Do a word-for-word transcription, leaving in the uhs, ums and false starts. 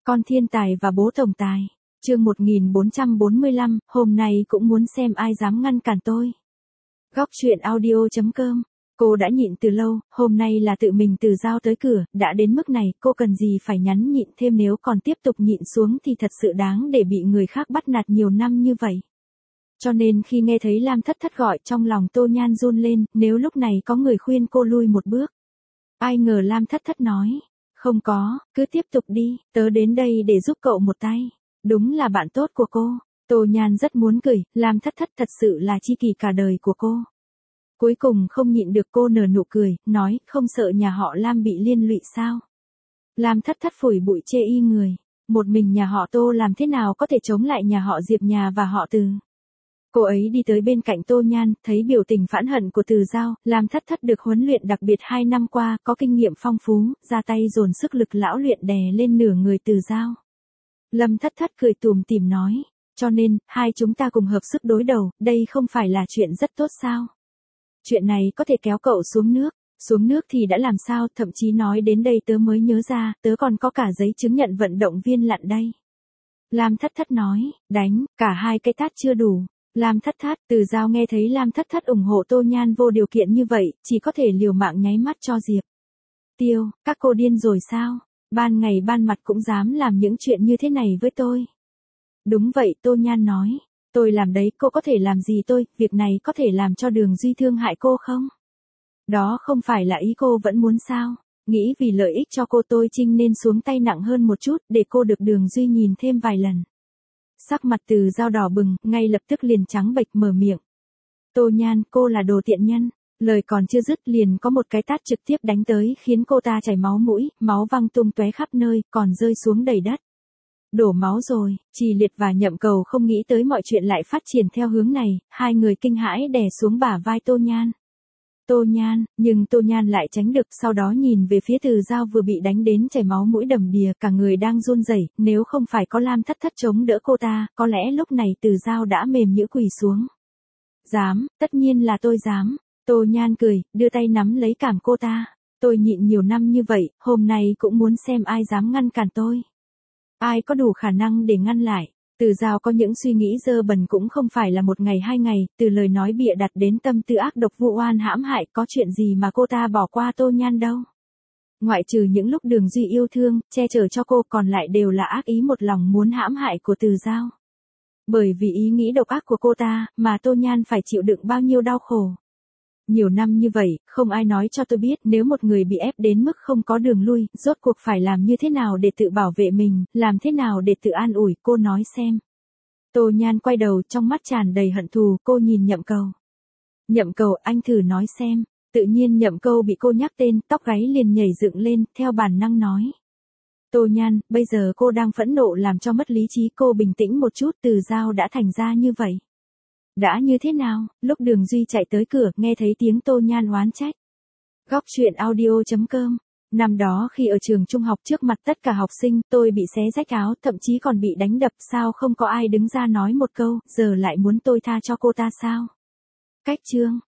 Con thiên tài và bố tổng tài. Chương một nghìn bốn trăm bốn mươi lăm, hôm nay cũng muốn xem ai dám ngăn cản tôi. Góc truyện audio chấm com. Cô đã nhịn từ lâu, hôm nay là tự mình Từ Dao tới cửa, đã đến mức này, cô cần gì phải nhắn nhịn thêm, nếu còn tiếp tục nhịn xuống thì thật sự đáng để bị người khác bắt nạt nhiều năm như vậy. Cho nên khi nghe thấy Lam Thất Thất gọi, trong lòng Tô Nhan run lên, nếu lúc này có người khuyên cô lui một bước. Ai ngờ Lam Thất Thất nói, không có, cứ tiếp tục đi, tớ đến đây để giúp cậu một tay. Đúng là bạn tốt của cô. Tô Nhan rất muốn cười, Lam Thất Thất thật sự là tri kỷ cả đời của cô. Cuối cùng không nhịn được, cô nở nụ cười, nói, không sợ nhà họ Lam bị liên lụy sao? Lam Thất Thất phủi bụi chê y người. Một mình nhà họ Tô làm thế nào có thể chống lại nhà họ Diệp nhà và họ Từ? Cô ấy đi tới bên cạnh Tô Nhan, thấy biểu tình phẫn hận của Từ Dao, Lam Thất Thất được huấn luyện đặc biệt hai năm qua, có kinh nghiệm phong phú, ra tay dồn sức lực lão luyện đè lên nửa người Từ Dao. Lâm Thất Thất cười tủm tỉm nói, cho nên, hai chúng ta cùng hợp sức đối đầu, đây không phải là chuyện rất tốt sao? Chuyện này có thể kéo cậu xuống nước, xuống nước thì đã làm sao, thậm chí nói đến đây tớ mới nhớ ra, tớ còn có cả giấy chứng nhận vận động viên lặn đây. Lam Thất Thất nói, đánh, cả hai cái tát chưa đủ. Lam Thất Thất, Từ Dao nghe thấy Lam Thất Thất ủng hộ Tô Nhan vô điều kiện như vậy, chỉ có thể liều mạng nháy mắt cho Diệp Tiêu, các cô điên rồi sao? Ban ngày ban mặt cũng dám làm những chuyện như thế này với tôi. Đúng vậy, Tô Nhan nói. Tôi làm đấy, cô có thể làm gì tôi, việc này có thể làm cho Đường Duy thương hại cô không? Đó không phải là ý cô vẫn muốn sao? Nghĩ vì lợi ích cho cô tôi Trinh nên xuống tay nặng hơn một chút, để cô được Đường Duy nhìn thêm vài lần. Sắc mặt Từ Dao đỏ bừng, ngay lập tức liền trắng bệch mở miệng. Tô Nhan, cô là đồ tiện nhân. Lời còn chưa dứt liền có một cái tát trực tiếp đánh tới, khiến cô ta chảy máu mũi, máu văng tung tóe khắp nơi, còn rơi xuống đầy đất. Đổ máu rồi, Trì Liệt và Nhậm Cầu không nghĩ tới mọi chuyện lại phát triển theo hướng này, hai người kinh hãi đè xuống bả vai Tô Nhan. Tô Nhan, nhưng Tô Nhan lại tránh được, sau đó nhìn về phía Từ Dao vừa bị đánh đến chảy máu mũi đầm đìa, cả người đang run rẩy, nếu không phải có Lam Thất Thất chống đỡ cô ta, có lẽ lúc này Từ Dao đã mềm nhũn quỳ xuống. Dám, tất nhiên là tôi dám. Tô Nhan cười, đưa tay nắm lấy cằm cô ta. Tôi nhịn nhiều năm như vậy, hôm nay cũng muốn xem ai dám ngăn cản tôi. Ai có đủ khả năng để ngăn lại. Từ Dao có những suy nghĩ dơ bẩn cũng không phải là một ngày hai ngày, từ lời nói bịa đặt đến tâm tư ác độc vu oan hãm hại, có chuyện gì mà cô ta bỏ qua Tô Nhan đâu. Ngoại trừ những lúc Đường Duy yêu thương, che chở cho cô, còn lại đều là ác ý một lòng muốn hãm hại của Từ Dao. Bởi vì ý nghĩ độc ác của cô ta, mà Tô Nhan phải chịu đựng bao nhiêu đau khổ. Nhiều năm như vậy, không ai nói cho tôi biết nếu một người bị ép đến mức không có đường lui, rốt cuộc phải làm như thế nào để tự bảo vệ mình, làm thế nào để tự an ủi, cô nói xem. Tô Nhan quay đầu, trong mắt tràn đầy hận thù, cô nhìn Nhậm Cầu. Nhậm Cầu, anh thử nói xem. Tự nhiên Nhậm Cầu bị cô nhắc tên, tóc gáy liền nhảy dựng lên, theo bản năng nói. Tô Nhan, bây giờ cô đang phẫn nộ làm cho mất lý trí, cô bình tĩnh một chút, Từ Dao đã thành ra như vậy. Đã như thế nào? Lúc Đường Duy chạy tới cửa, nghe thấy tiếng Tô Nhan oán trách. Góc truyện audio chấm com. Năm đó khi ở trường trung học trước mặt tất cả học sinh, tôi bị xé rách áo, thậm chí còn bị đánh đập, sao không có ai đứng ra nói một câu, giờ lại muốn tôi tha cho cô ta sao? Cách chương.